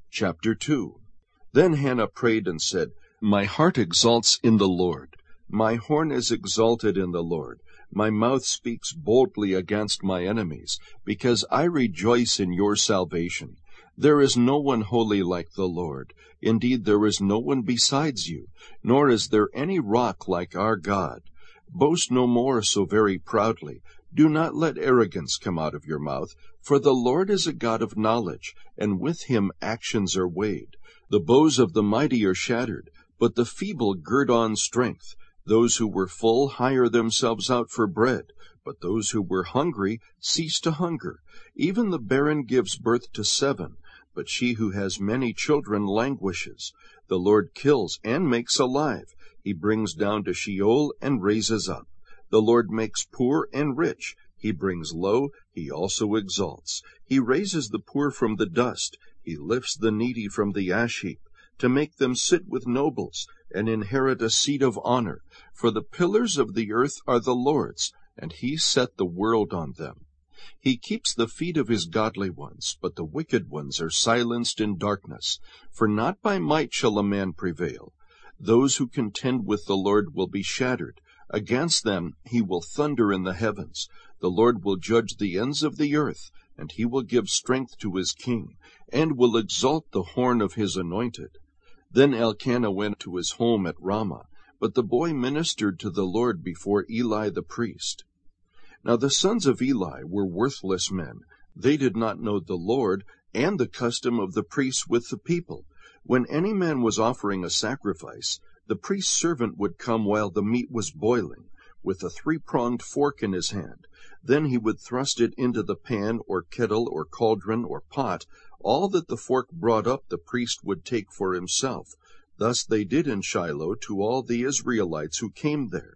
Chapter 2. Then Hannah prayed and said, My heart exalts in the Lord. My horn is exalted in the Lord. My mouth speaks boldly against my enemies, because I rejoice in your salvation. There is no one holy like the Lord. Indeed, there is no one besides you, nor is there any rock like our God. Boast no more so very proudly. Do not let arrogance come out of your mouth, for the Lord is a God of knowledge, and with him actions are weighed. The bows of the mighty are shattered, but the feeble gird on strength. Those who were full hire themselves out for bread, but those who were hungry cease to hunger. Even the barren gives birth to 7, but she who has many children languishes. The Lord kills and makes alive. He brings down to Sheol and raises up. The Lord makes poor and rich. He brings low, he also exalts. He raises the poor from the dust. He lifts the needy from the ash heap, to make them sit with nobles, and inherit a seat of honor. For the pillars of the earth are the Lord's, and he set the world on them. He keeps the feet of his godly ones, but the wicked ones are silenced in darkness. For not by might shall a man prevail. Those who contend with the Lord will be shattered. Against them he will thunder in the heavens. The Lord will judge the ends of the earth, and he will give strength to his king, and will exalt the horn of his anointed. Then Elkanah went to his home at Ramah, but the boy ministered to the Lord before Eli the priest. Now the sons of Eli were worthless men. They did not know the Lord, and the custom of the priests with the people. When any man was offering a sacrifice, the priest's servant would come while the meat was boiling, with a 3-pronged fork in his hand. Then he would thrust it into the pan or kettle or cauldron or pot. All that the fork brought up the priest would take for himself. Thus they did in Shiloh to all the Israelites who came there.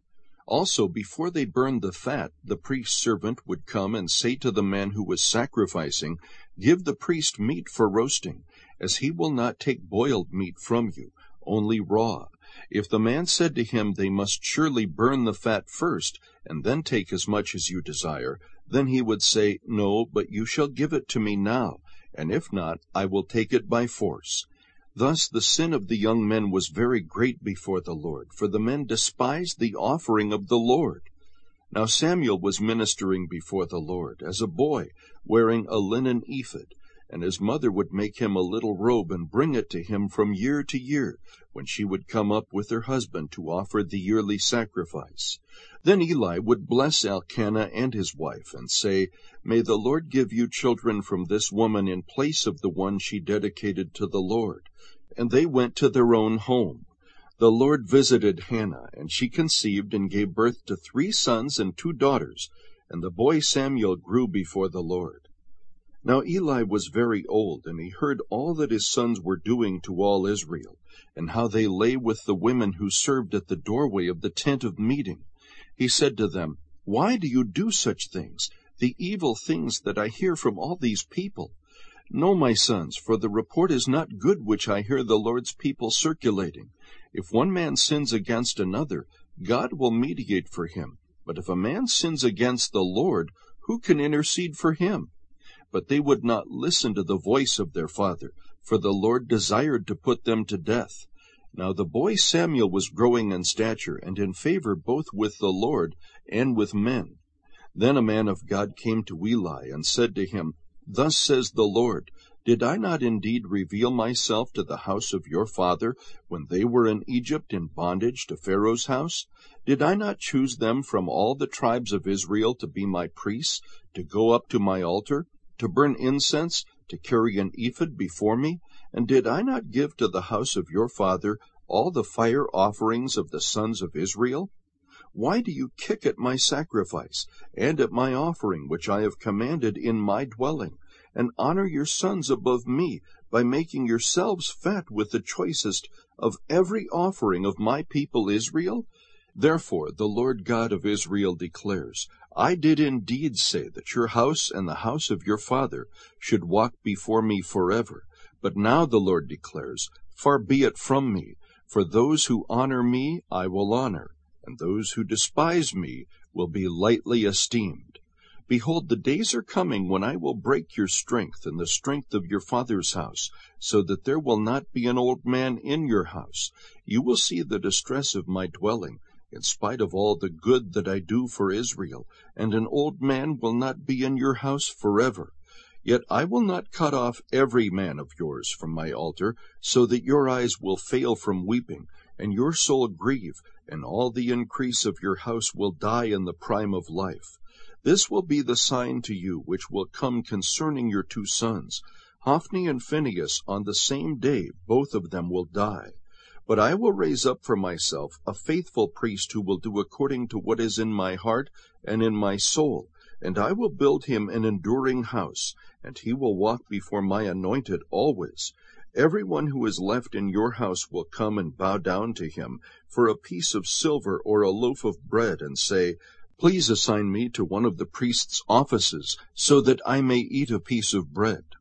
Also, before they burned the fat, the priest's servant would come and say to the man who was sacrificing, Give the priest meat for roasting, as he will not take boiled meat from you, only raw. If the man said to him, They must surely burn the fat first, and then take as much as you desire, then he would say, No, but you shall give it to me now, and if not, I will take it by force. Thus the sin of the young men was very great before the Lord, for the men despised the offering of the Lord. Now Samuel was ministering before the Lord as a boy, wearing a linen ephod, and his mother would make him a little robe and bring it to him from year to year, when she would come up with her husband to offer the yearly sacrifice. Then Eli would bless Elkanah and his wife, and say, May the Lord give you children from this woman in place of the one she dedicated to the Lord. And they went to their own home. The Lord visited Hannah, and she conceived and gave birth to 3 sons and 2 daughters, and the boy Samuel grew before the Lord. Now Eli was very old, and he heard all that his sons were doing to all Israel, and how they lay with the women who served at the doorway of the tent of meeting. He said to them, Why do you do such things, the evil things that I hear from all these people? No, my sons, for the report is not good which I hear the Lord's people circulating. If one man sins against another, God will mediate for him. But if a man sins against the Lord, who can intercede for him? But they would not listen to the voice of their father, for the Lord desired to put them to death. Now the boy Samuel was growing in stature and in favor both with the Lord and with men. Then a man of God came to Eli and said to him, Thus says the Lord, Did I not indeed reveal myself to the house of your father when they were in Egypt in bondage to Pharaoh's house? Did I not choose them from all the tribes of Israel to be my priests, to go up to my altar, to burn incense, to carry an ephod before me? And did I not give to the house of your father all the fire offerings of the sons of Israel? Why do you kick at my sacrifice, and at my offering which I have commanded in my dwelling, and honor your sons above me, by making yourselves fat with the choicest of every offering of my people Israel? Therefore the Lord God of Israel declares, I did indeed say that your house and the house of your father should walk before me forever. But now the Lord declares, Far be it from me, for those who honor me I will honor, and those who despise me will be lightly esteemed. Behold, the days are coming when I will break your strength and the strength of your father's house, so that there will not be an old man in your house. You will see the distress of my dwelling, in spite of all the good that I do for Israel, and an old man will not be in your house forever. Yet I will not cut off every man of yours from my altar, so that your eyes will fail from weeping, and your soul grieve, and all the increase of your house will die in the prime of life. This will be the sign to you which will come concerning your 2 sons. Hophni and Phinehas, on the same day both of them will die. But I will raise up for myself a faithful priest who will do according to what is in my heart and in my soul, and I will build him an enduring house, and he will walk before my anointed always. Everyone who is left in your house will come and bow down to him for a piece of silver or a loaf of bread, and say, Please assign me to one of the priest's offices, so that I may eat a piece of bread.